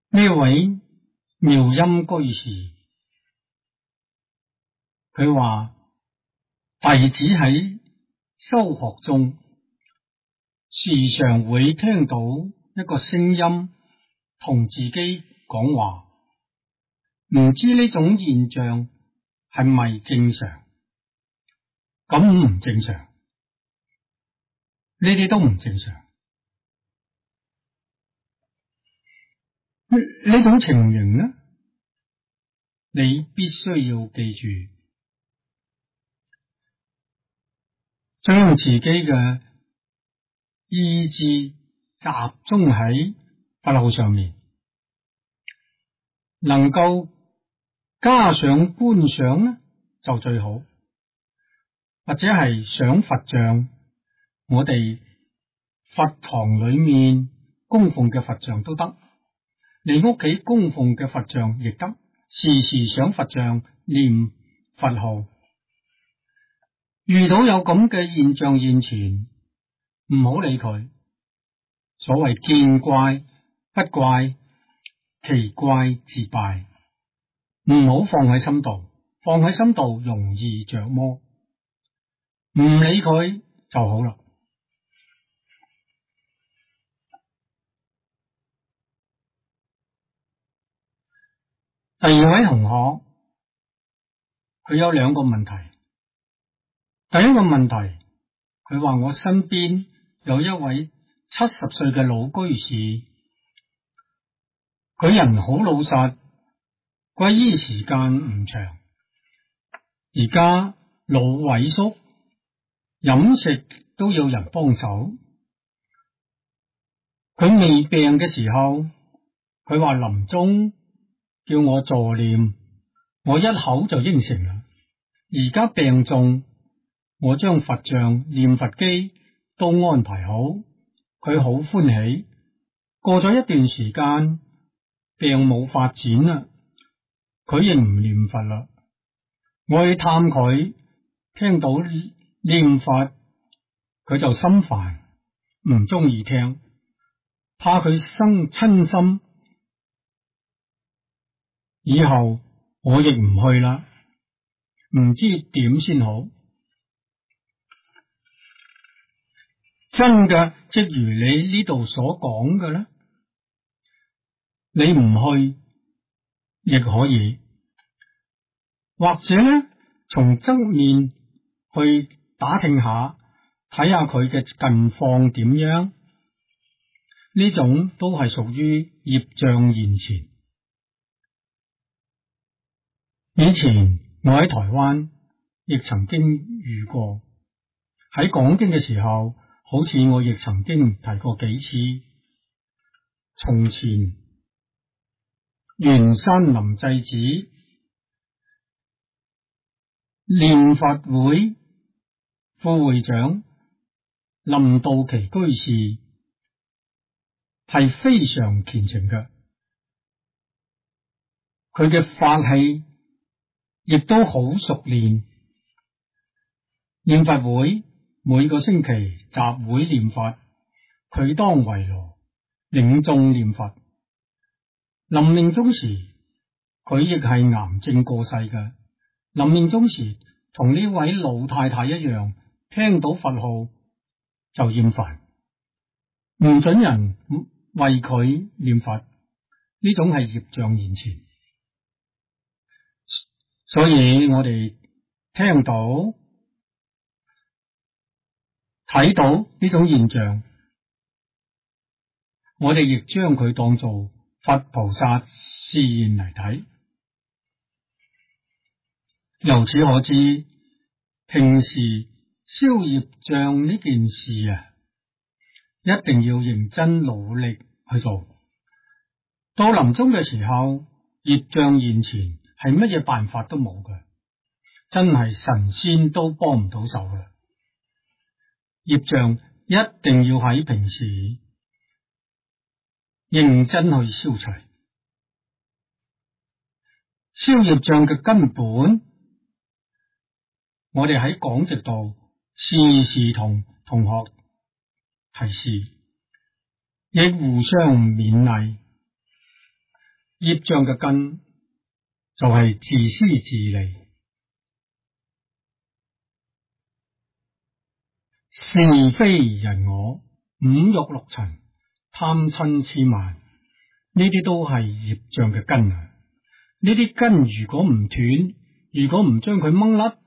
呢位妙音居士，佢話弟子喺修學中時常會聽到一個聲音同自己講話，唔知呢種現象係咪正常？咁唔正常，呢啲都唔正常。呢種情形呢，你必須要記住，將自己嘅意志集中喺佛號上面，能夠加上觀想呢就最好，或者係想佛像，我哋佛堂裏面供奉嘅佛像都得，你屋企供奉嘅佛像亦得，時時想佛像，念佛號。遇到有咁嘅現象現前，唔好理佢。所謂見怪不怪，奇怪自敗，唔好放喺心度，放喺心度容易着魔，唔理佢就好啦。第二位同學，佢有兩個問題。第一個問題，佢話我身邊有一位70歲嘅老居士，佢人好老實，皈依時間唔長，而家腦萎縮，飲食都要人幫手。佢未病嘅時候，佢話臨終叫我助念，我一口就應承啦。而家病重，我將佛像、念佛機都安排好，佢好歡喜。過咗一段時間，病冇發展啦，佢亦唔念佛啦。我去探佢，聽到念佛，佢就心煩，唔中意聽，怕佢生親心。以後我亦唔去啦，唔知點先好。真嘅，即如你呢度所講嘅咧，你唔去亦可以，或者咧從側面去打聽下，睇下佢嘅近況點樣，呢種都係屬於業障現前。以前我喺台灣亦曾經遇過，喺講經嘅時候，好似我亦曾經提過幾次。從前圓山林濟寺念佛會副會長林道奇居士係非常虔誠嘅，佢嘅法器亦都好熟練。念佛會每個星期集會念佛，佢當為羅領眾念佛。臨命終時，佢亦係癌症過世嘅。臨命終時，同呢位老太太一樣，聽到佛號就厭煩，唔准人為佢念佛，呢種係業障現前。所以我哋聽到睇到呢種現象，我哋亦將佢當做佛菩薩示現嚟睇。由此可知，平時消業障呢件事啊，一定要認真努力去做。到臨終嘅時候，業障現前，係乜嘢辦法都冇嘅，真係神仙都幫唔到手嘅。業障一定要喺平時認真去消除。消業障嘅根本，我哋喺講直度時時同同學提示，亦互相勉勵。 業障嘅根就係自私自利、是非人我、五欲六塵、貪嗔痴慢，呢啲都係業障嘅根啊！呢啲根如果唔斷，如果唔將佢掹甩，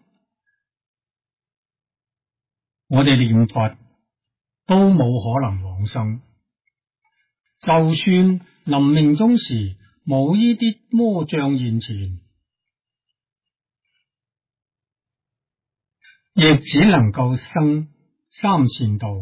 我哋念佛都冇可能往生。就算臨命終時冇呢啲魔障現前，亦只能夠生三善道。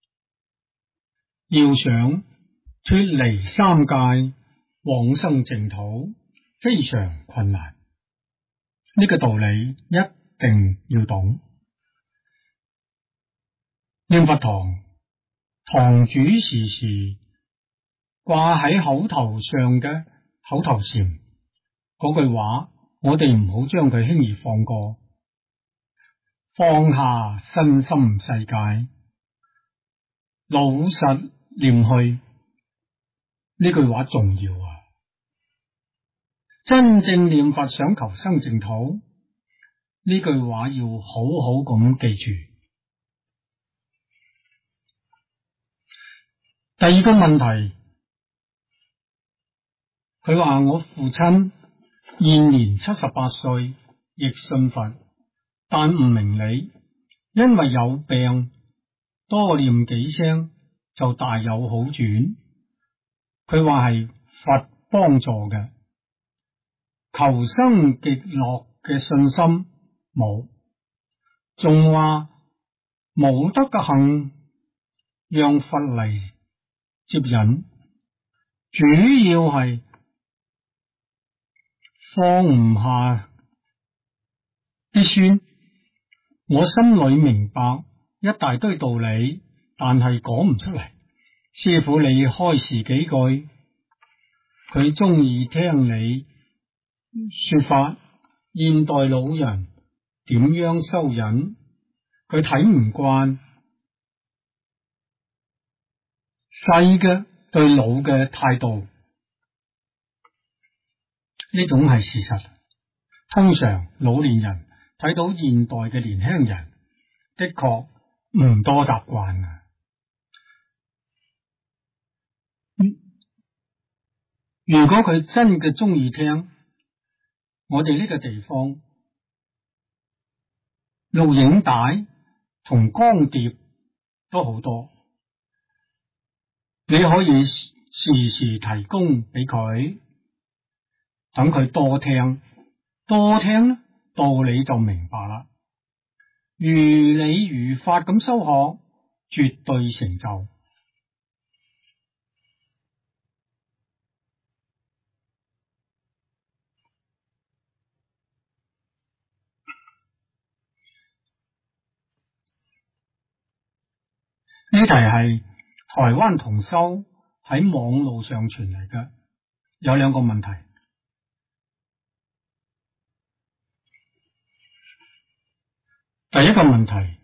要想脫離三界，往生淨土，非常困難。呢個道理一定要懂。念佛堂，堂主時時掛喺口頭上嘅口頭禪嗰句話，我哋唔好將佢輕易放過。放下身心世界，老實念去，呢句話重要啊！真正念佛想求生淨土，呢句話要好好咁記住。第二個問題，佢話我父親現年78歲，亦信佛，但唔明理，因為有病，多念幾聲就大有好轉。佢話係佛幫助嘅，求生極樂嘅信心冇，仲話冇得嘅幸讓佛嚟接引，主要係放唔下啲孫。我心裏明白一大堆道理，但係講唔出嚟。師父你開示幾句，佢中意聽你說法。現代老人點樣修忍，佢睇唔慣細嘅對老嘅態度，呢種係事實。通常老年人睇到現代嘅年輕人，的確唔多習慣啊。如果佢真嘅中意聽，我哋呢個地方錄影帶同光碟都好多，你可以時時提供俾佢，等佢多聽，多聽呢，道理就明白啦。如理如法咁修學，絕對成就。呢題係台灣同修喺網路上傳嚟嘅，有兩個問題。第一個問題，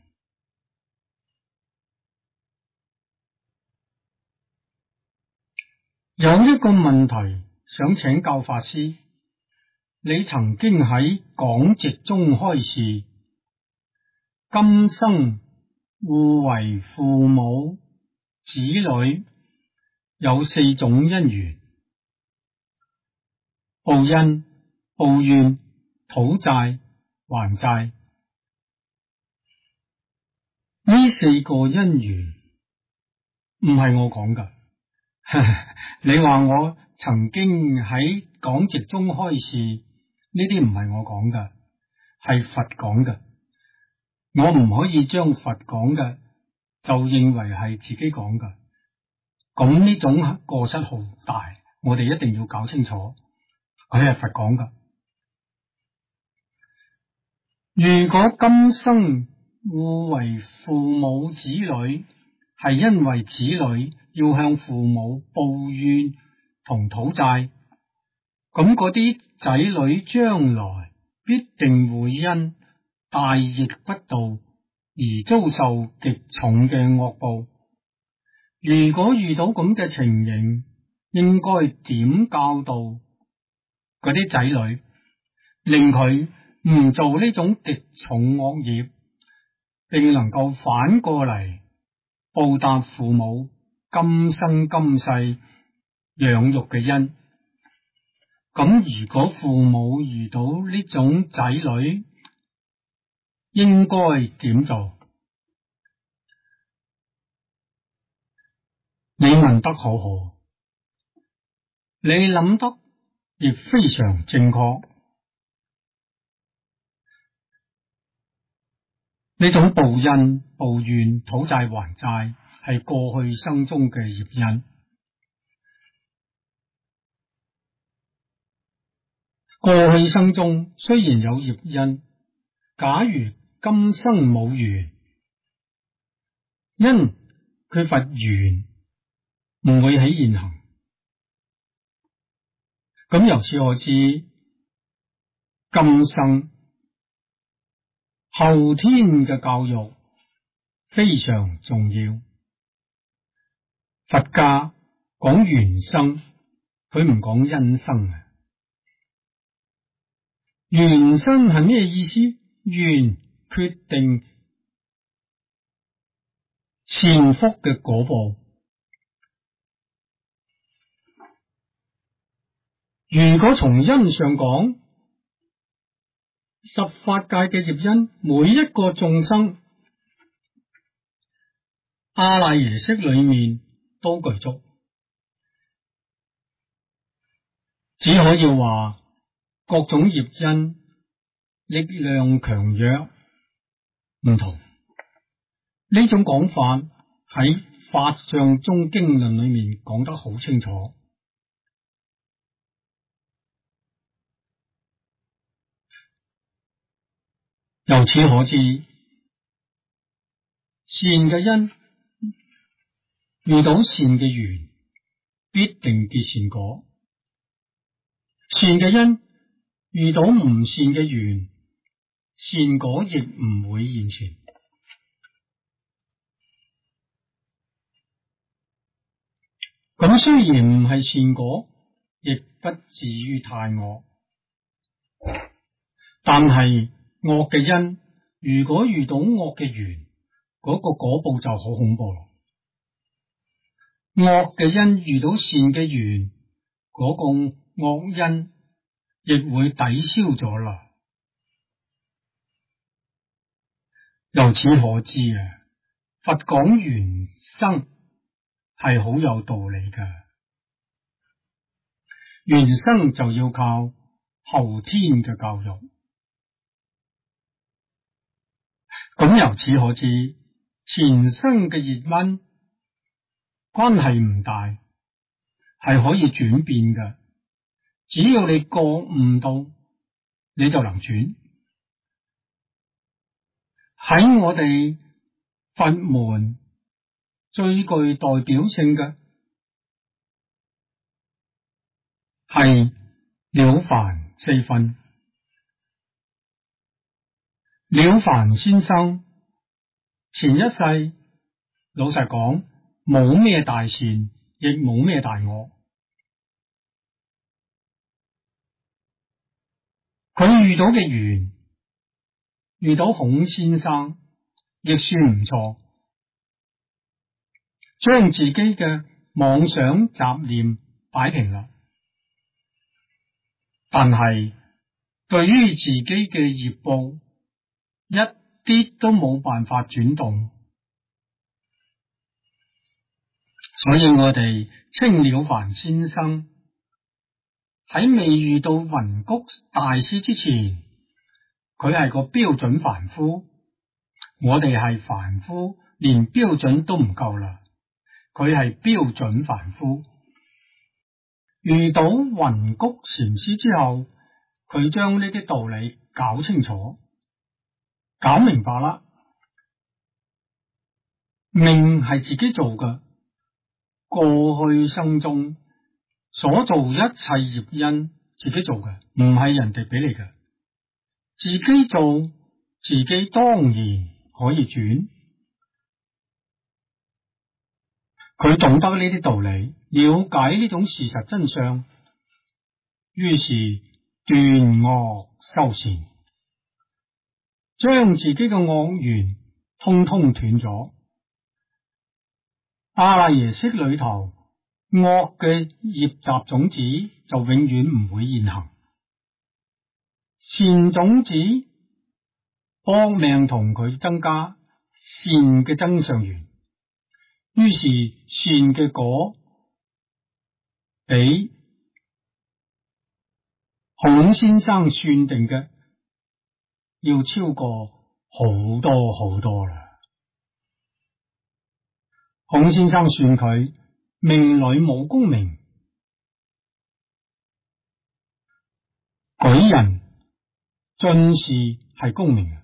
有一個問題想請教法師，你曾經喺講席中開示，今生互為父母子女有4種因緣：報恩、報怨、討債、還債。呢4個因緣唔係我講噶，你話我曾經喺講席中開示，呢啲唔係我講噶，係佛講噶。我唔可以將佛講嘅就認為係自己講噶，咁呢種過失好大，我哋一定要搞清楚，佢係佛講噶。如果今生互為父母子女，係因為子女要向父母報怨同討債，咁嗰啲仔女將來必定會因大逆不道而遭受極重嘅惡報。如果遇到咁嘅情形，應該點教導嗰啲仔女，令佢唔做呢種極重惡業，並能夠反過嚟報答父母今生今世養育嘅恩。咁如果父母遇到呢種仔女，應該點做？你問得好好，你諗得亦非常正確。呢種報恩、報怨、討債還債，係過去生中嘅業因。過去生中雖然有業因，假如今生冇緣，因缺乏緣，唔會起現行。咁由此可知，今生後天嘅教育非常重要。佛家講緣生，佢唔講因生啊。緣生係咩意思？緣決定善福嘅果報。如果從因上講，十法界嘅業因，每一個眾生阿賴耶識裏面都具足，只可以話各種業因力量強弱唔同。呢種講法喺《法相宗經論》裏面講得好清楚。由此可知，善嘅因遇到善嘅緣，必定結善果；善嘅因遇到唔善嘅緣，善果亦唔會現前。咁雖然唔係善果，亦不至於太惡，但係惡嘅因，如果遇到惡嘅緣，嗰個果報就好恐怖咯。惡嘅因遇到善嘅緣，嗰個惡因亦會抵消咗啦。由此可知啊，佛講緣生係好有道理噶。緣生就要靠後天嘅教育。咁由此可知，前生嘅業因關係唔大，係可以轉變嘅。只要你覺悟到，你就能轉。喺我哋佛門最具代表性嘅係了凡四訓。了凡先生前一世老實講冇咩大善，亦冇咩大惡。佢遇到嘅緣，遇到孔先生亦算唔錯，將自己嘅妄想雜念擺平啦。但係對於自己嘅業報，一啲都冇辦法轉動，所以我哋稱了凡先生喺未遇到雲谷大師之前，佢係個標準凡夫。我哋係凡夫，連標準都唔夠啦，佢係標準凡夫。遇到雲谷禪師之後，佢將呢啲道理搞清楚，搞明白啦。命係自己做嘅，過去生中所做一切業因自己做嘅，唔係人哋俾你嘅。自己做，自己當然可以轉。佢懂得呢啲道理，了解呢種事實真相，於是斷惡修善，將自己嘅惡緣通通斷咗。阿賴耶識裏頭惡嘅業習種子就永遠唔會現行，善種子搏命同佢增加善嘅增上緣，於是善嘅果比孔先生算定嘅要超過好多好多啦。孔先生算佢命裏冇功名，舉人進士係功名，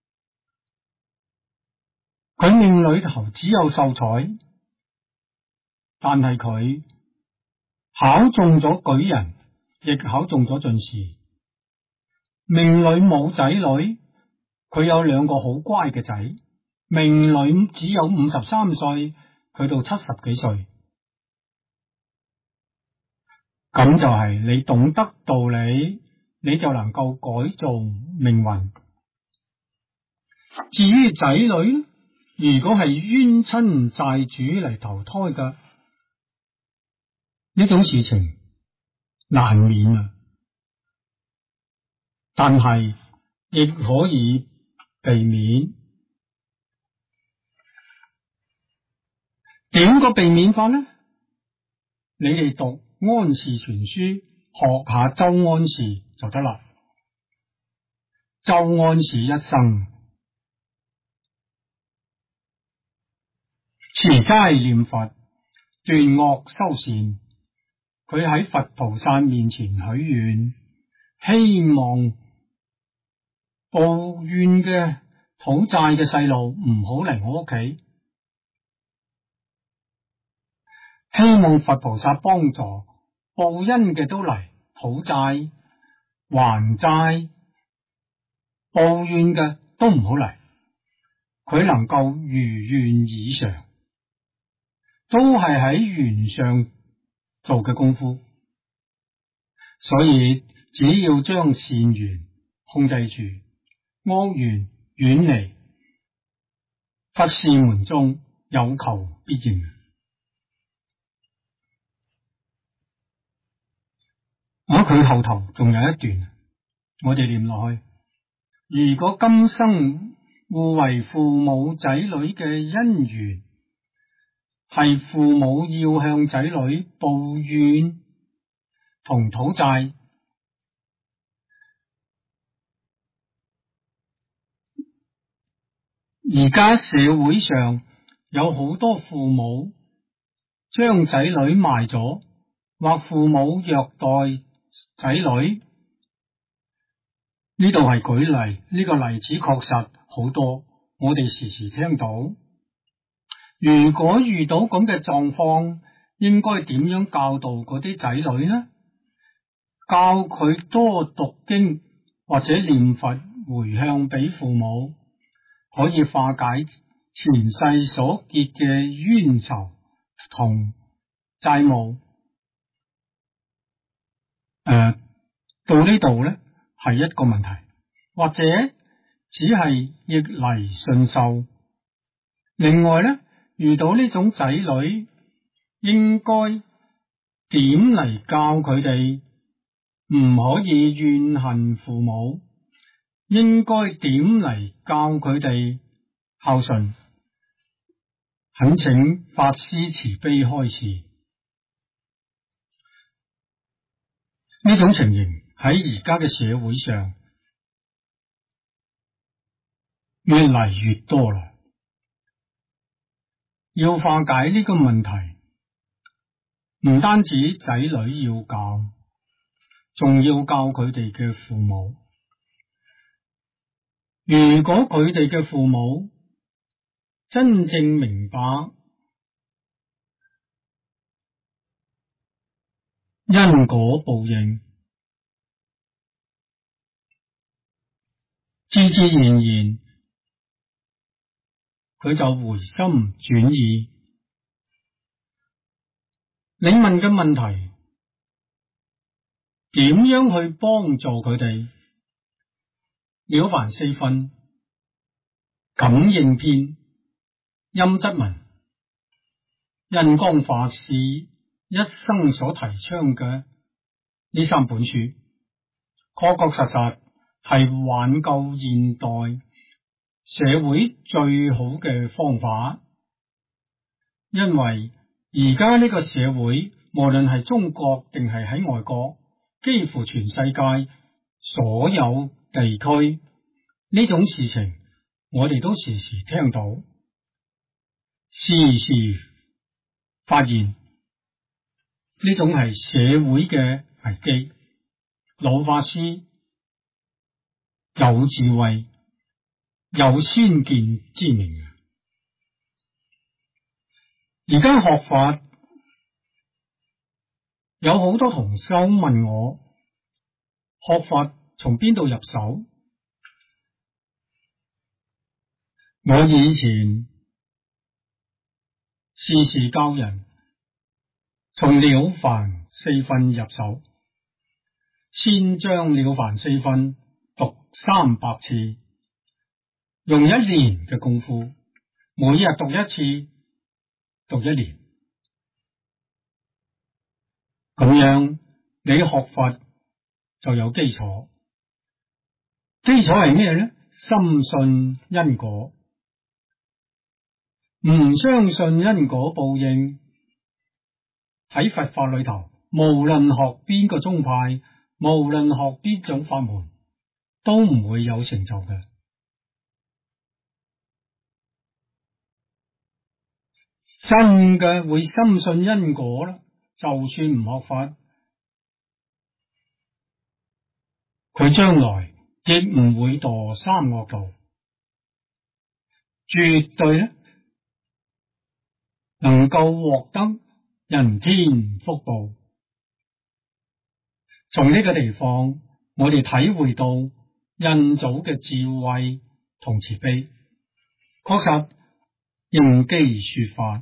佢命裏頭只有秀才，但係佢考中咗舉人，亦考中咗進士。命裏冇仔女，佢有兩個好乖嘅仔。命裏只有53歲，佢到70幾歲。咁就係你懂得道理，你就能夠改造命運。至於仔女，如果係冤親債主嚟投胎嘅呢種事情難免啊，但係亦可以避免。點個避免法呢？你哋讀安氏全書，學下周安氏就得啦。周安氏一生持齋念佛，斷惡修善。佢喺佛菩薩面前許願，希望報怨嘅討債嘅細路唔好嚟我屋企，希望佛菩薩幫助報恩嘅都嚟討債還債，報怨嘅都唔好嚟。佢能夠如願以償，都係喺緣上做嘅功夫，所以只要將善緣控制住，惡緣遠離，佛事門中有求必應。佢後頭仲有一段，我哋念落去。如果今生互為父母仔女嘅因緣，係父母要向仔女報怨同討債，而家社會上有好多父母將仔女賣咗，或父母虐待仔女，呢度係舉例，呢個例子確實好多，我哋時時聽到。如果遇到咁嘅狀況，應該點樣教導嗰啲仔女呢？教佢多讀經或者念佛回向俾父母，可以化解前世所結嘅冤仇同債務。到呢度呢係一個問題，或者只係逆嚟順受。另外呢，遇到呢種仔女，應該點嚟教佢哋唔可以怨恨父母？應該點嚟教佢哋孝順？懇請法師慈悲開示。呢種情形喺而家嘅社會上越嚟越多啦。要化解呢個問題，唔單止仔女要教，仲要教佢哋嘅父母。如果佢哋嘅父母真正明白因果報應，自自然然佢就回心轉意。你問嘅問題點樣去幫助佢哋？了凡四訓感應篇、陰質文、印光法師一生所提倡嘅呢三本書，確確實實係挽救現代社會最好嘅方法。因為而家呢個社會，無論係中國定係喺外國，幾乎全世界所有地區，呢種事情我哋都時時聽到，時時發現呢種係社會嘅危機。老法師有智慧、有先見之明。而家學法有好多同修問我，學法從邊度入手？我以前時時教人從了凡四訓入手，先將了凡四訓讀300次，用1年嘅功夫，每日讀一次，讀1年，咁樣你學法就有基礎。基礎係咩呢？深信因果。唔相信因果報應，喺佛法裏頭，無論學邊個宗派，無論學邊種法門，都唔會有成就嘅。真嘅會深信因果啦，就算唔學法，佢將來亦唔會墮三惡道，絕對咧能夠獲得人天福報。從呢個地方，我哋體會到印祖嘅智慧同慈悲，確實應機說法，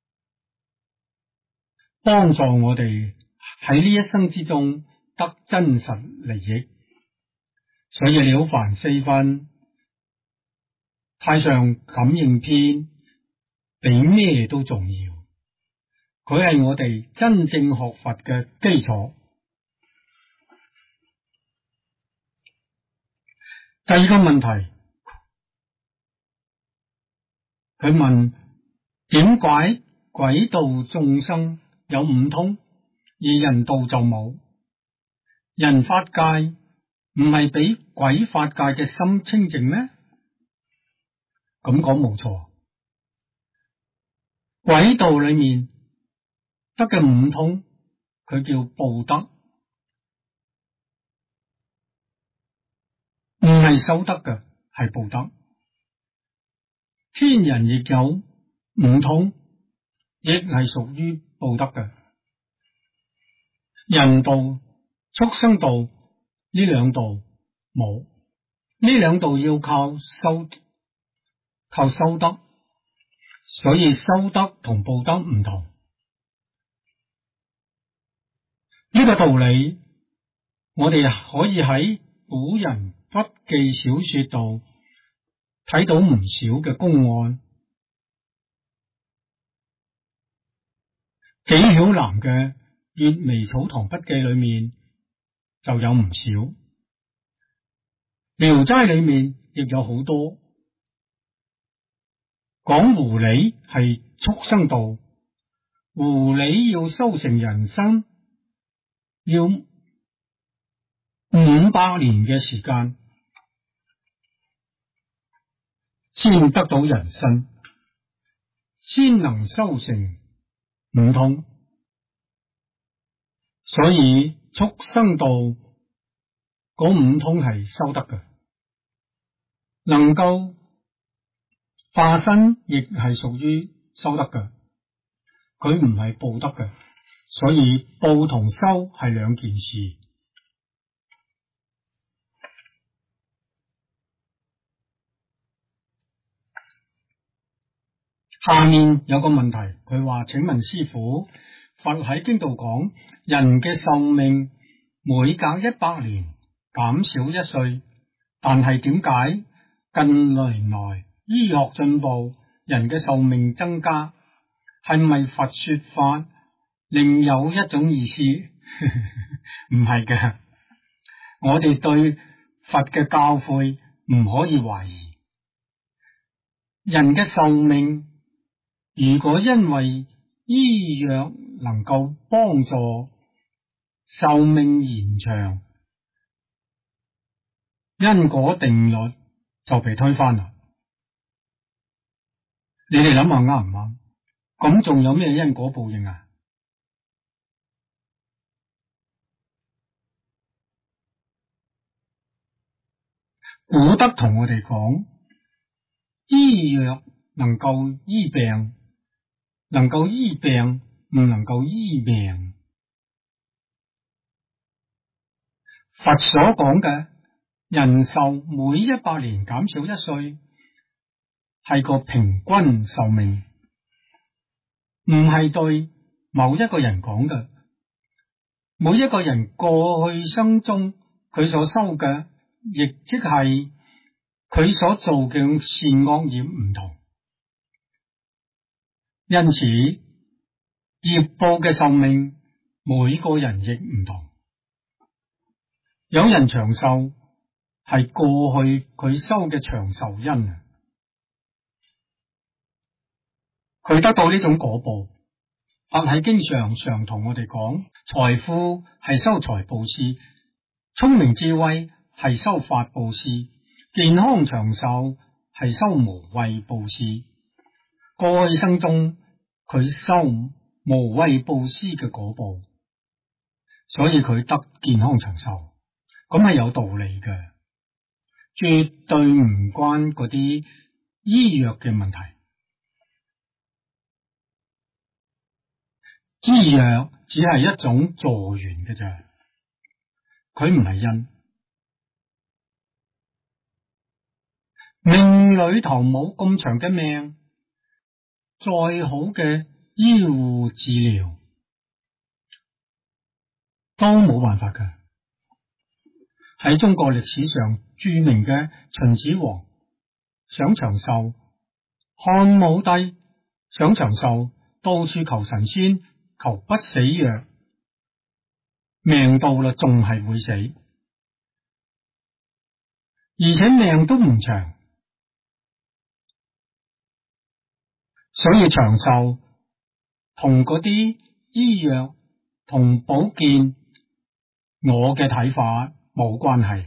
幫助我哋喺呢一生之中得真實利益。所以了凡四訓、太上感應篇比咩都重要，佢係我哋真正學佛嘅基礎。第二個問題，佢問點解鬼道眾生有5通，而人道就冇？人法界唔係比鬼法界嘅心清淨咩？咁講冇錯，鬼道裏面得嘅5通，佢叫報德，唔係修德嘅，係報德。天人亦有5通，亦係屬於報德嘅。人道、畜生道呢2道冇，呢2道要靠修德，所以修德同報德唔同。呢個道理，我哋可以喺古人筆記小說度睇到唔少嘅公案。紀曉嵐嘅《閱微草堂筆記》裏面就有唔少，聊齋裏面亦有好多講狐狸係畜生道，狐狸要修成人身，要500年嘅時間先得到人身，先能修成5通。所以畜生道嗰5通係修得嘅，能夠化身亦係屬於修得嘅，佢唔係報得嘅。所以報同修係2件事。下面有個問題，佢話請問師父，佛喺經度講人嘅壽命每隔100年減少1歲，但係點解近年來醫學進步，人嘅壽命增加，係咪佛說法另有一種意思？唔係嘅，我哋對佛嘅教誨唔可以懷疑。人嘅壽命如果因為醫藥能夠幫助壽命延長，因果定律就被推翻啦。你哋諗下啱唔啱？咁仲有咩因果報應啊？古德同我哋講，醫藥能夠醫病，能夠醫病，唔能夠醫命。佛所講嘅人壽每100年減少1歲，係個平均壽命，唔係對某一個人講嘅。每一個人過去生中佢所修嘅，亦即係佢所做嘅善惡業唔同，因此業報嘅壽命每個人亦唔同。有人長壽係過去佢修嘅長壽因啊，佢得到呢種果報。佛喺經上常同我哋講，財富係修財布施，聰明智慧係修法布施，健康長壽係修無畏布施。過去生中佢修無畏布施嘅果報，所以佢得健康長壽，咁係有道理嘅，絕對唔關嗰啲醫藥嘅問題。醫藥只係一種助緣嘅啫，佢唔係因。命裏頭冇咁長嘅命，再好嘅醫護治療都冇辦法㗎。喺中國歷史上著名嘅秦始皇想長壽，漢武帝想長壽，到處求神仙，求不死藥，命到啦仲係會死，而且命都唔長。所以長壽同嗰啲醫藥同保健，我嘅睇法冇關係。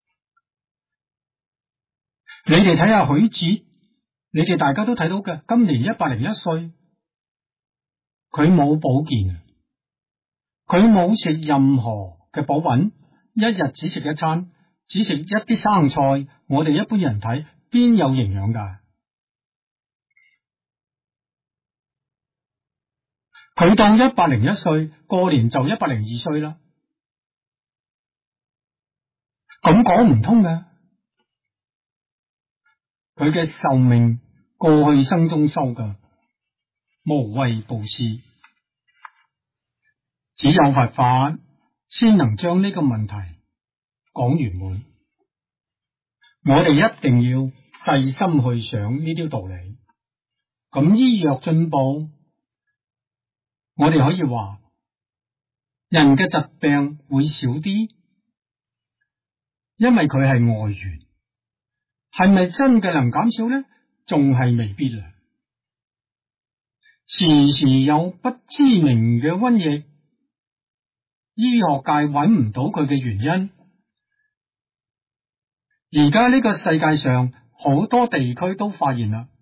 你哋睇下許褫，你哋大家都睇到嘅，今年101歲，佢冇保健，佢冇食任何嘅補品，一日只食一餐，只食一啲生菜，我哋一般人睇邊有營養㗎？佢到101歲，過年就102歲啦，咁講唔通嘅。佢嘅壽命過去生中修嘅無畏布施，只有佛法先能將呢個問題講圓滿。我哋一定要細心去想呢啲道理。咁醫藥進步，我哋可以話人嘅疾病會少啲，因為佢係外緣。係咪真嘅能減少呢？仲係未必啦。時時有不知名嘅瘟疫，醫學界揾唔到佢嘅原因。而家呢個世界上好多地區都發現啦，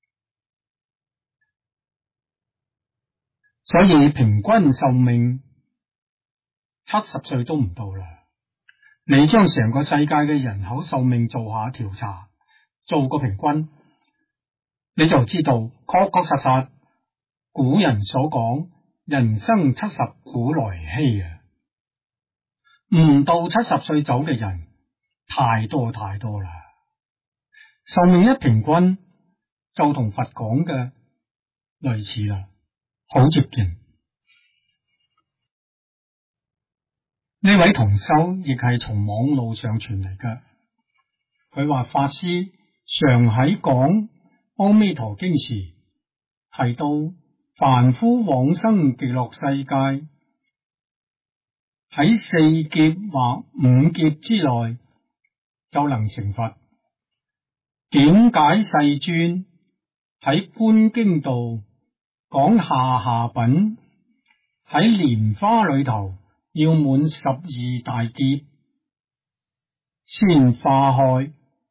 所以平均壽命70歲都唔到啦。你將成個世界嘅人口壽命做下調查，做個平均，你就知道確確實實古人所講人生70古來稀啊，唔到70歲走嘅人太多太多啦。壽命一平均就同佛講嘅類似啦，好接近。 呢位同修亦係從網路上傳嚟嘅，佢話法師常喺講《阿彌陀經》時提到凡夫往生極樂世界喺4劫或5劫之內就能成佛。點解世尊喺觀經度講下品喺蓮花裏頭要滿12大劫先化開？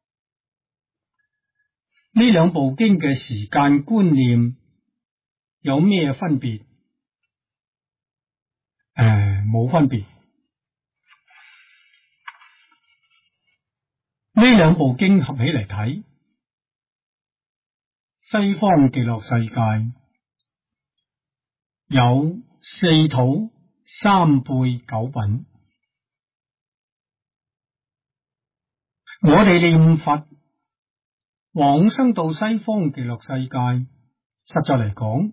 呢兩部經嘅時間觀念有咩分別？冇分別。呢兩部經合起嚟睇，西方極樂世界有4土3輩9品。我哋念佛往生到西方極樂世界，實在嚟講，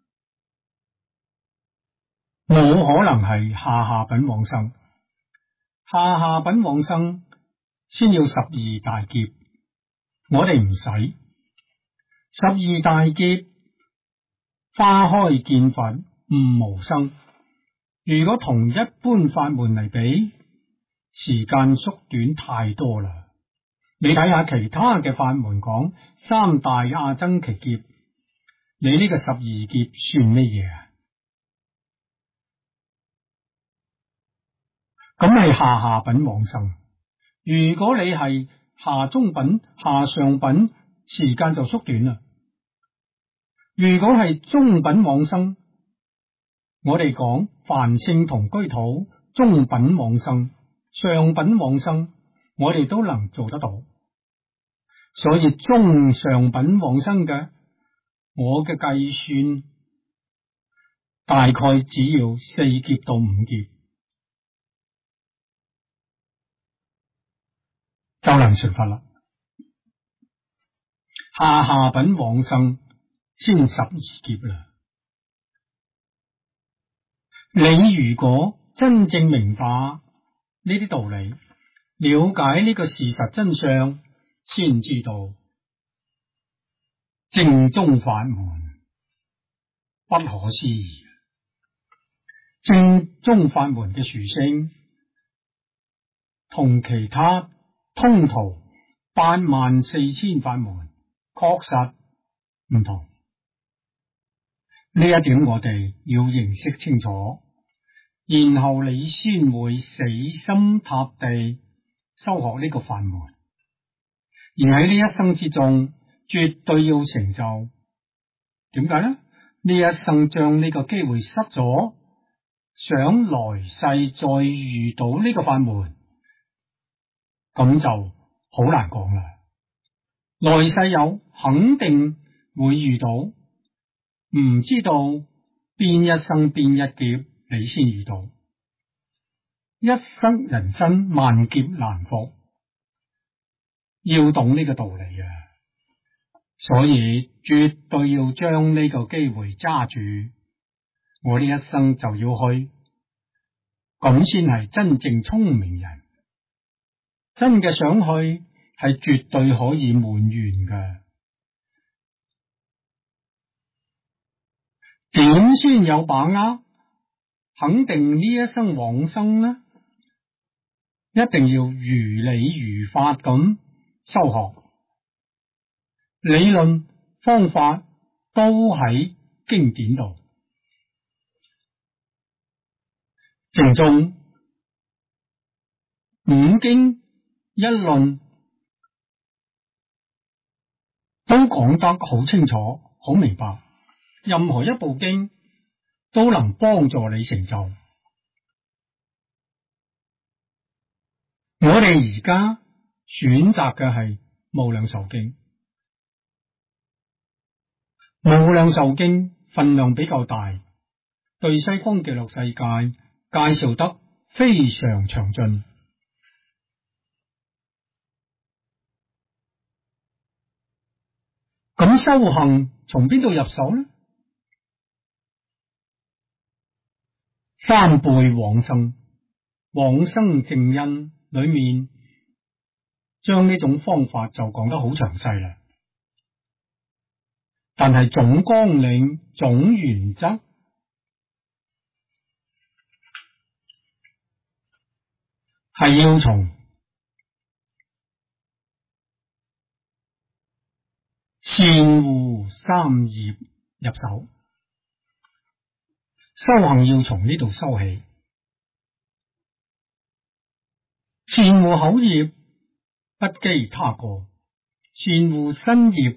冇可能係下品往生。下品往生先要12大劫，我哋唔使12大劫，花開見佛悟無生。如果同一般法門嚟比，時間縮短太多啦。你睇下其他嘅法門講3大阿僧祇劫，你呢個12劫算乜嘢啊？咁係下品往生。如果你係下中品、下上品，時間就縮短啦。如果係中品往生，我哋講凡聖同居土，中品往生、上品往生，我哋都能做得到。所以中上品往生嘅，我嘅計算大概只要4劫到5劫就能成佛啦。下品往生先12劫啦。你如果真正明白呢啲道理，了解呢個事實真相，先知道正宗法門不可思議。正宗法門嘅殊勝同其他通途84000法門確實唔同。呢一點我哋要認識清楚，然後你先會死心塌地修學呢個法門。而喺呢一生之中，絕對要成就。點解呢？呢一生將呢個機會失咗，想來世再遇到呢個法門，咁就好難講啦。來世有，肯定會遇到，唔知道邊一生邊一劫你先遇到。一生人生萬劫難伏，要懂呢個道理啊！所以絕對要將呢個機會揸住，我呢一生就要去，咁先係真正聰明人。真嘅想去係絕對可以滿願㗎。點先有把握肯定呢一生往生呢？一定要如理如法咁修學，理論方法都喺經典度。正宗5經一論都講得好清楚、好明白，任何一部經都能幫助你成就。我哋而家選擇嘅係無量壽經。無量壽經分量比較大，對西方極樂世界介紹得非常詳盡。咁修行從邊度入手呢？3輩往生， 往生正因裏面將呢種方法就講得好詳細啦。但係總綱領、總原則係要從前護三業入手，修行要從呢度修起。前護口業不譏他過，前護身業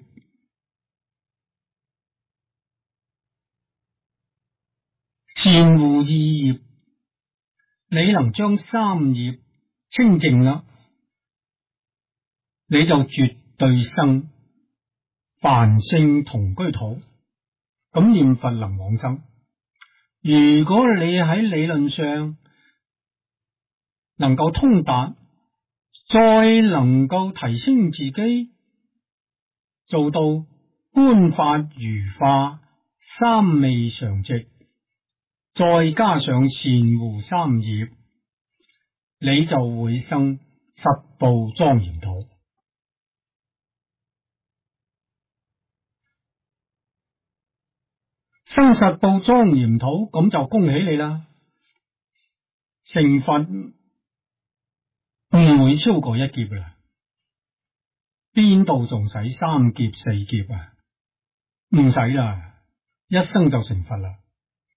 前護意業，你能將三業清淨啦，你就絕對生梵性同居土，咁念佛能往生。如果你喺理論上能夠通達，再能夠提升自己，做到觀法如化，三昧常寂，再加上前護三業，你就會生十部莊嚴土。生十部莊嚴土，咁就恭喜你啦！成佛唔會超過一劫啦，邊度仲使三劫四劫啊？唔使啦，一生就成佛啦。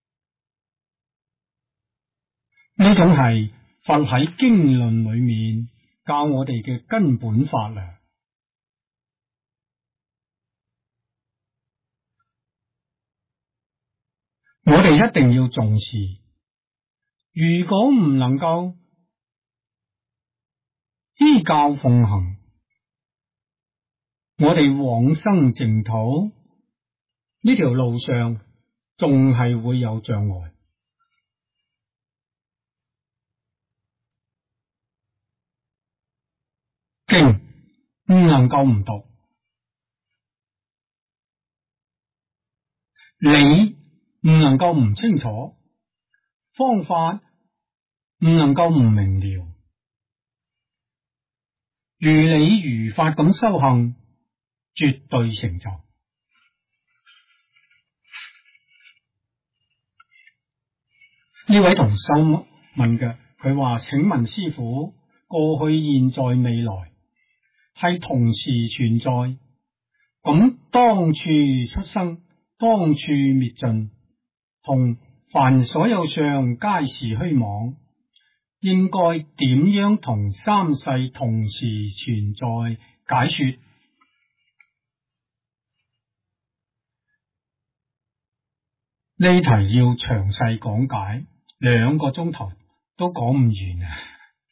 呢種係佛喺經論裏面教我哋嘅根本法啦。我哋一定要重視，如果唔能夠依教奉行，我哋往生淨土呢條路上仲係會有障礙。經唔能夠唔讀，理唔能夠唔清楚，方法唔能夠唔明了，如理如法咁修行，絕對成就。呢位同修問嘅，佢話：請問師父，過去、現在、未來係同時存在，咁當處出生，當處滅盡，同凡所有相皆是虛妄，應該點樣同三世同時存在解說？呢題要詳細講解，2個鐘頭都講唔完啊！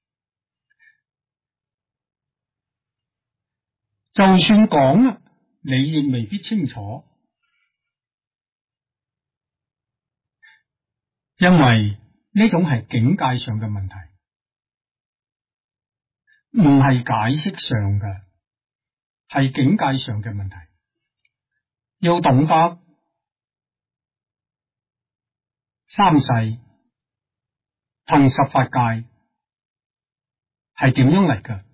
就算講啦，你亦未必清楚，因為呢種係境界上嘅問題，唔係解釋上嘅，係境界上嘅問題。要懂得三世同十法界係點樣嚟嘅，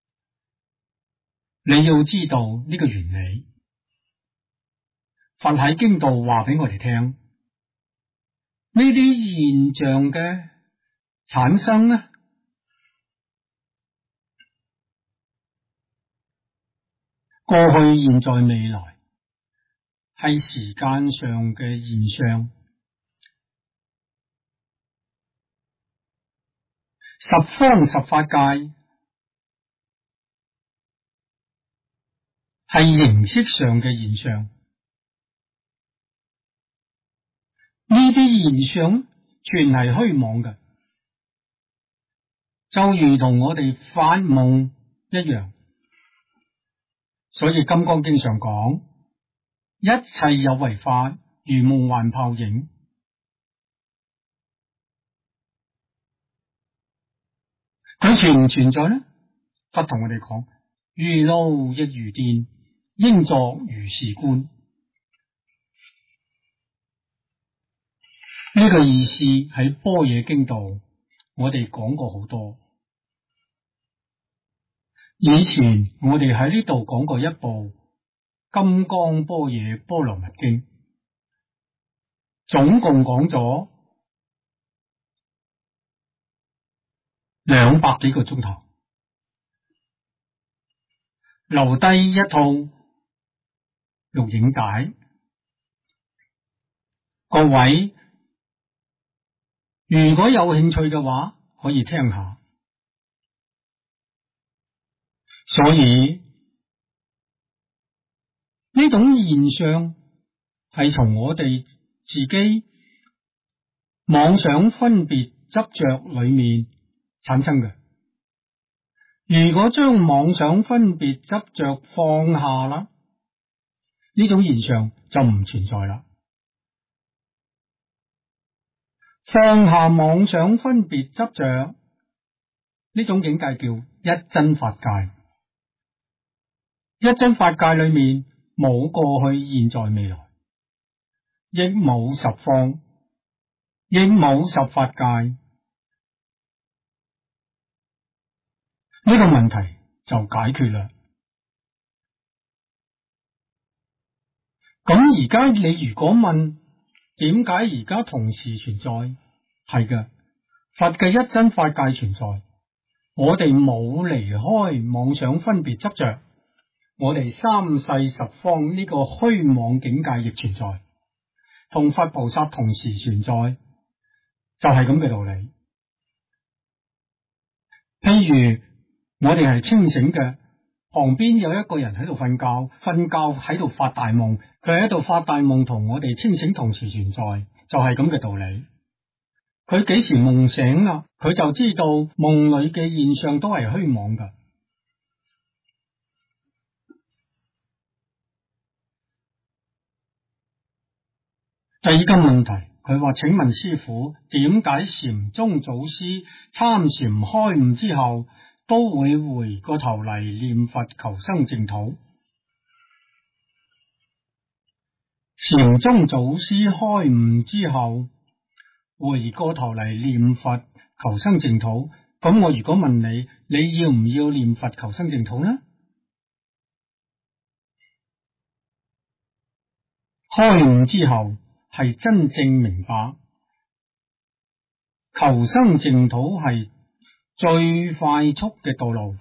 你要知道呢個原理。佛喺經度話俾我哋聽，呢啲現象嘅產生呢，過去、現在、未來係時間上嘅現象，十方十法界係形式上嘅現象。呢啲現象全係虛妄嘅，就如同我哋發夢一樣。所以《金剛經》上講，一切有為法，如夢幻泡影。佢存唔存在呢？佛同我哋講，如露亦如電，應作如是觀。呢個意思喺般若經度我哋講過好多。以前我哋喺呢度講過一部《金剛般若波羅蜜經》，總共講咗200幾個鐘頭，留低一套錄影帶。各位如果有興趣嘅話，可以聽下。所以呢種現象係從我哋自己妄想分別執着裏面產生嘅。如果將妄想分別執着放下啦，呢種現象就唔存在啦。放下妄想分別執着，呢種境界叫一真法界。一真法界裏面冇過去、現在、未來，亦冇十方，亦冇十法界。呢個問題就解決啦。咁而家你如果問點解而家同時存在，係嘅，佛嘅一真法界存在，我哋冇離開妄想分別執着，我哋三世十方呢個虛妄境界亦存在，同佛菩薩同時存在，就係咁嘅道理。譬如我哋係清醒嘅，旁邊有一個人喺度瞓覺喺度發大夢，佢喺度發大夢同我哋清醒同時存在，就係咁嘅道理。佢幾時夢醒啦，佢就知道夢裏嘅現象都係虛妄噶。第二個問題，佢話請問師父，點解禪宗祖師參禪開悟之後都會回過頭嚟念佛求生淨土？禪宗祖師開悟之後回過頭嚟念佛求生淨土，咁我如果問你，你要唔要念佛求生淨土呢？開悟之後係真正明白求生淨土係最快速嘅道路。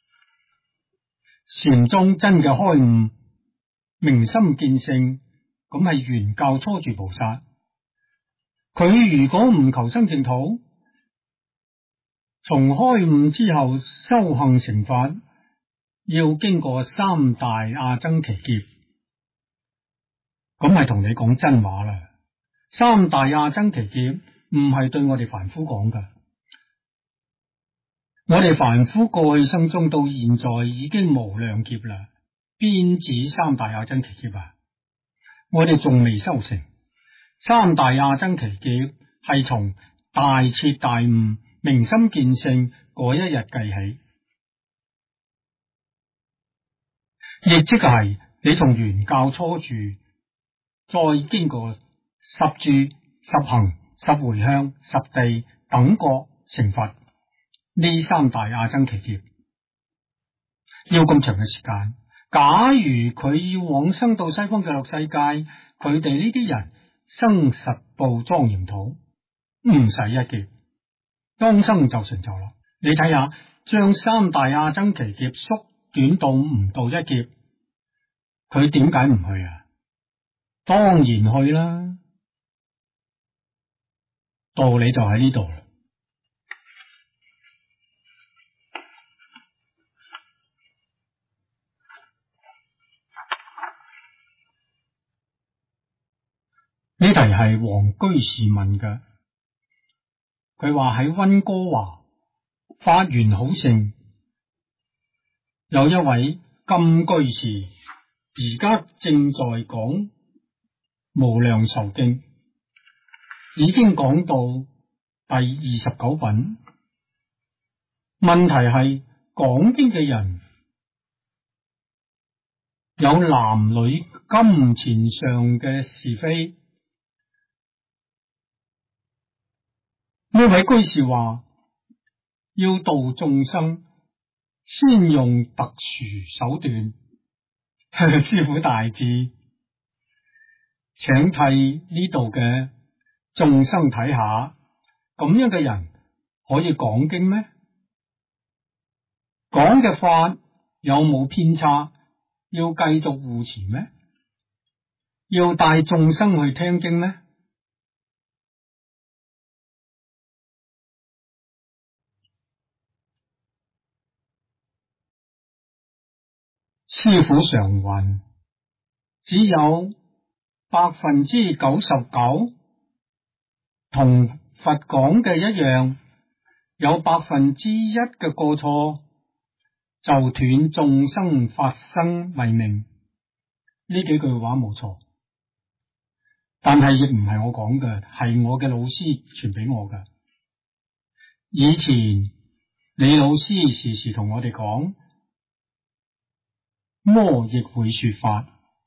禪宗真嘅開悟明心見性，咁係原教初住菩薩。佢如果唔求生淨土，從開悟之後修行成佛，要經過三大阿僧祇劫，咁係同你講真話啦。三大阿僧祇劫唔係對我哋凡夫講噶，我哋凡夫過去生中到現在已經無量劫啦，邊止三大阿僧祇劫啊？我哋仲未修成。三大阿僧祇劫係從大徹大悟明心見性嗰一日計起，亦即係你從原教初住，再經過十住、十行、十回向、十地等覺成佛，呢三大阿僧祇劫要咁長嘅時間。假如佢要往生到西方極樂世界，佢哋呢啲人生實報莊嚴土，唔使一劫，當生就成就啦。你睇下，將三大阿僧祇劫縮短到唔到一劫，佢點解唔去啊？當然去啦，道理就喺呢度啦。呢題係黃居士問嘅，佢話喺溫哥華法緣好盛，有一位金居士而家正在講無量壽經，已經講到第29品。問題係講經嘅人有男女金錢上嘅是非。呢位居士話要度眾生，先用特殊手段。師父大智，請替呢度嘅眾生睇下，咁樣嘅人可以講經咩？講嘅法有冇偏差？要繼續護持咩？要帶眾生去聽經咩？師父常云，只有99%同佛講嘅一樣，有1%嘅過錯，就斷眾生發生慧命。呢幾句話冇錯，但係亦唔係我講嘅，係我嘅老師傳俾我嘅。以前李老師時時同我哋講，魔亦會說法，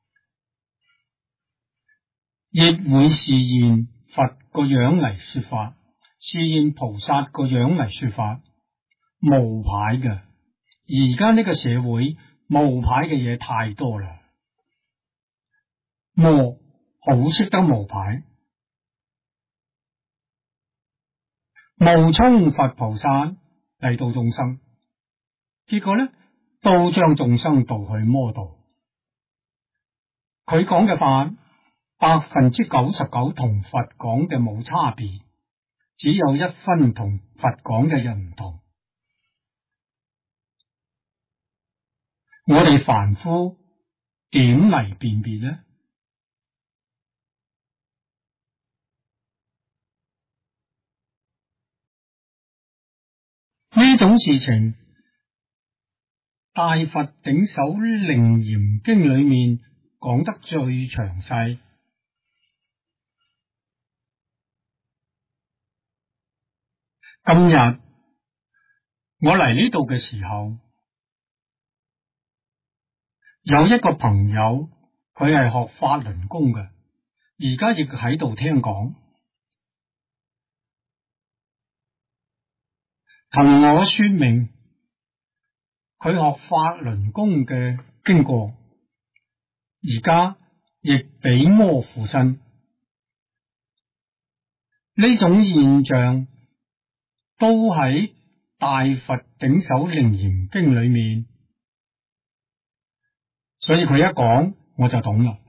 亦會示現佛個樣嚟說法，示現菩薩個樣嚟說法，冒牌嘅。而家呢個社會冒牌嘅嘢太多啦，魔好識得冒牌，冒充佛菩薩嚟度眾生，結果呢都將眾生導去魔道。佢講嘅法99%同佛講嘅冇差別，只有1%同佛講嘅人唔同。我哋凡夫點嚟辨別呢？呢種事情，《大佛頂首楞嚴經》裏面講得最詳細。今日我嚟呢度嘅時候，有一個朋友，佢係學法輪功嘅，而家亦喺度聽講，同我說明佢學法輪功嘅經過，而家亦俾魔附身。呢種現象都喺《大佛頂首楞嚴經》裏面，所以佢一講我就懂啦。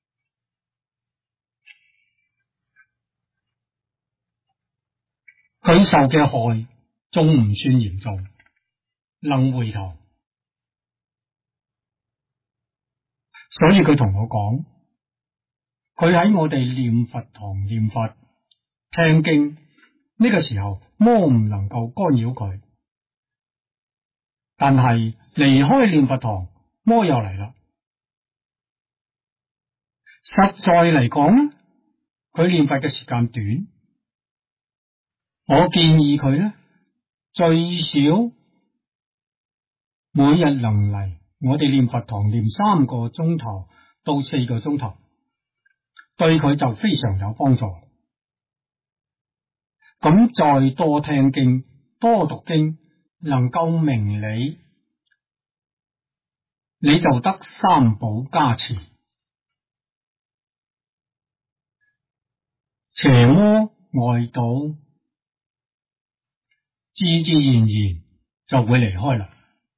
佢受嘅害仲唔算嚴重，能回頭，所以佢同我講，佢喺我哋念佛堂念佛聽經呢個時候，魔唔能夠干擾佢，但係離開念佛堂，魔又嚟啦。實在嚟講，佢念佛嘅時間短，我建議佢呢，最少每日能嚟我哋念佛堂念3個鐘頭到4個鐘頭，對佢就非常有幫助。咁再多聽經，多讀經，能夠明理，你就得三寶加持，邪魔外道自自然然就會離開啦。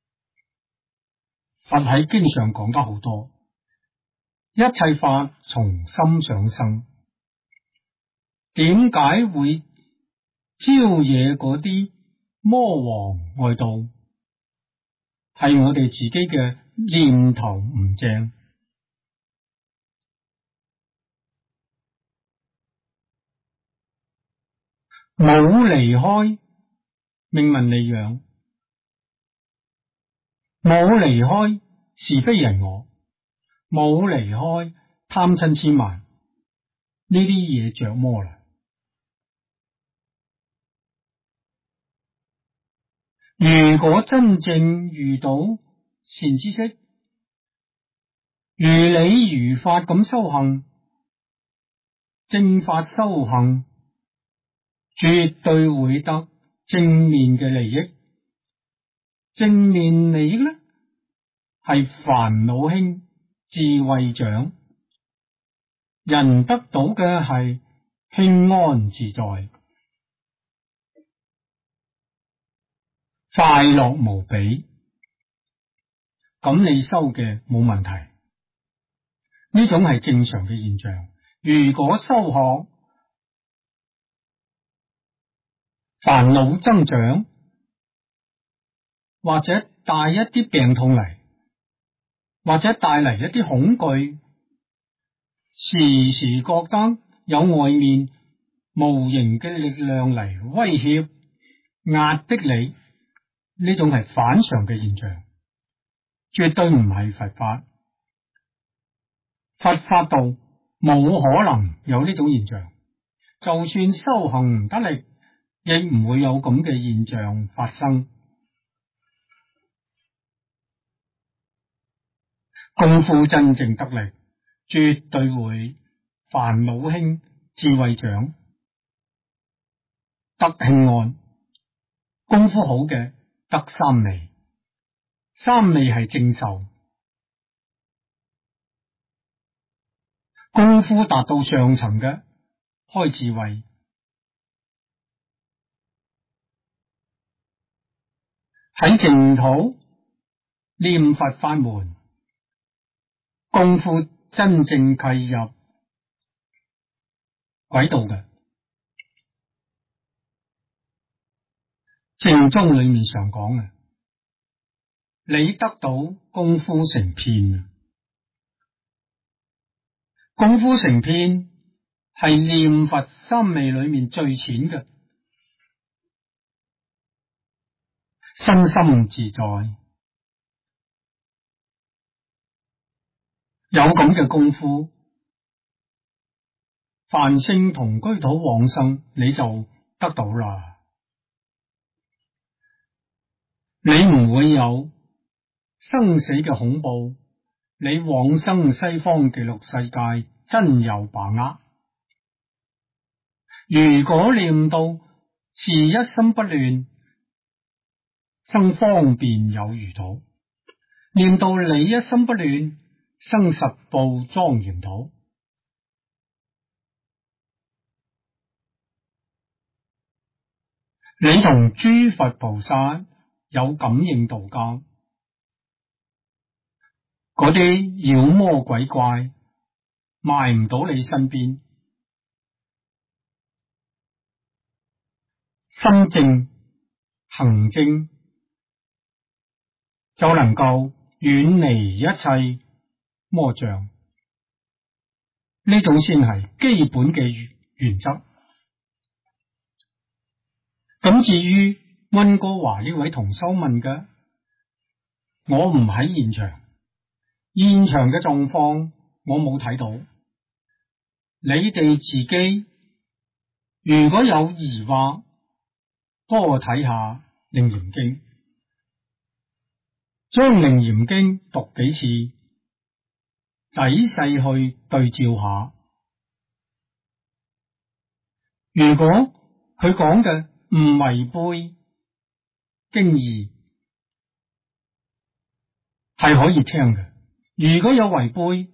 佛喺經上講得好多，一切法從心想生，點解會招惹嗰啲魔王外道？係我哋自己嘅念頭唔正，冇離開命運利養，冇離開是非人我，冇離開貪嗔癡慢，呢啲嘢着魔啦。如果真正遇到善知識，如理如法咁修行，正法修行，絕對會得正面嘅利益。正面利益咧係煩惱輕，智慧長，人得到嘅係輕安自在，快樂無比。咁你修嘅冇問題，呢種係正常嘅現象。如果修學煩惱增長，或者帶一啲病痛嚟，或者帶嚟一啲恐懼，時時覺得有外面無形嘅力量嚟威脅壓迫你，呢種係反常嘅現象，絕對唔係佛法。佛法度冇可能有呢種現象，就算修行唔得力，亦唔會有咁嘅現象發生。功夫真正得力，絕對會煩惱輕，智慧長，得輕安。功夫好嘅得三昧，三昧係正受。功夫達到上層嘅開智慧，喺淨土念佛法門，功夫真正契入軌道嘅。正宗裏面常講嘅，你得到功夫成片。功夫成片係念佛三昧裏面最淺嘅，身心自在，有咁嘅功夫，梵聖同居土往生你就得到啦。你唔會有生死嘅恐怖，你往生西方極樂世界真有把握。如果念到持一心不亂，生方便有餘土；念到理一心不亂，生十部莊嚴土。你同諸佛菩薩有感應道交，嗰啲妖魔鬼怪埋唔到你身邊，心正行正就能夠遠離一切魔障，呢種先係基本嘅原則。咁至於溫哥華呢位同修問嘅，我唔喺現場，現場嘅狀況我冇睇到。你哋自己如果有疑惑，多睇下楞嚴經，將楞嚴經讀幾次，仔細去對照下。如果佢講嘅唔違背經義，係可以聽嘅。如果有違背，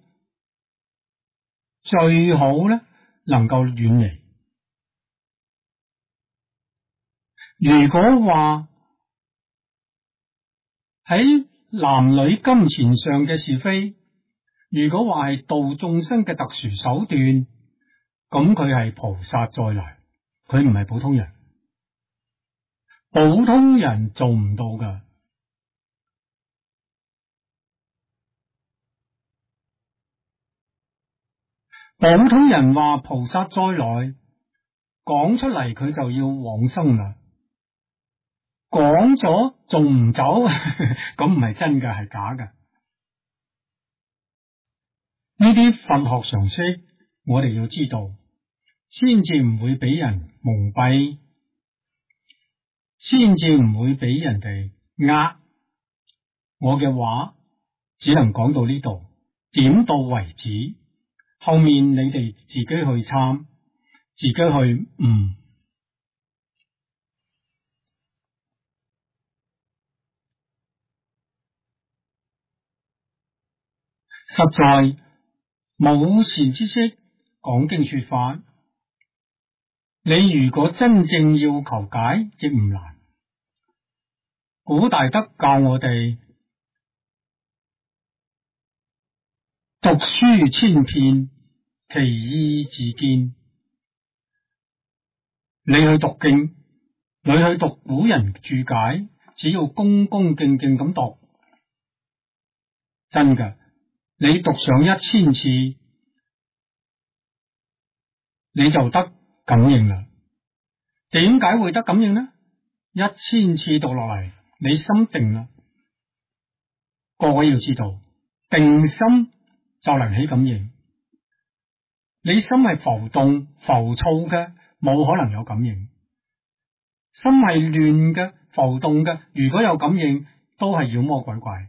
最好咧能夠遠離。如果話喺男女金錢上嘅是非，如果話係度眾生嘅特殊手段，咁佢係菩薩再來，佢唔係普通人。普通人做唔到㗎。普通人話菩薩再來，講出嚟佢就要往生啦。講咗仲唔走，咁唔係真㗎，係假㗎。呢啲佛學常識我哋要知道，先至唔會俾人蒙蔽，先至唔會俾人哋呃。我嘅話只能講到呢度，點到為止。後面你哋自己去參，自己去悟。 實在冇善知識講經說法，你如果真正要求解，亦唔難。古大德教我哋讀書千遍，其義自見。你去讀經，你去讀古人注解，只要恭恭敬敬咁讀，真㗎，你讀上1000次，你就得感應啦。點解會得感應呢？1000次讀落嚟，你心定啦。各位要知道，定心就能起感應。你心係浮動浮躁嘅，冇可能有感應。心係亂嘅浮動嘅，如果有感應，都係妖魔鬼怪。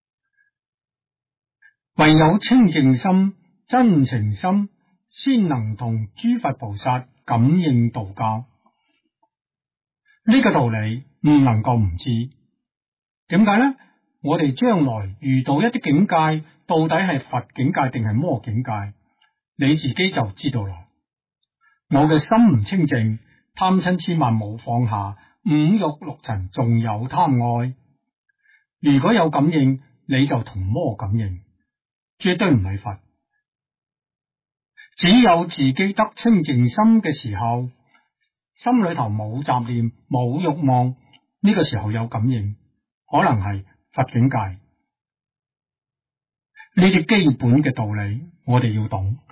唯有清淨心、真誠心，先能同諸佛菩薩感應道交。呢個道理唔能夠唔知。點解呢？我哋將來遇到一啲境界，到底係佛境界定係魔境界，你自己就知道啦。我嘅心唔清淨，貪嗔痴慢冇放下，五欲六塵仲有貪愛。如果有感應，你就同魔感應，絕對唔係佛。只有自己得清淨心嘅時候，心裏頭冇雜念冇慾望，呢個時候有感應，可能係佛境界。呢啲基本嘅道理我哋要懂。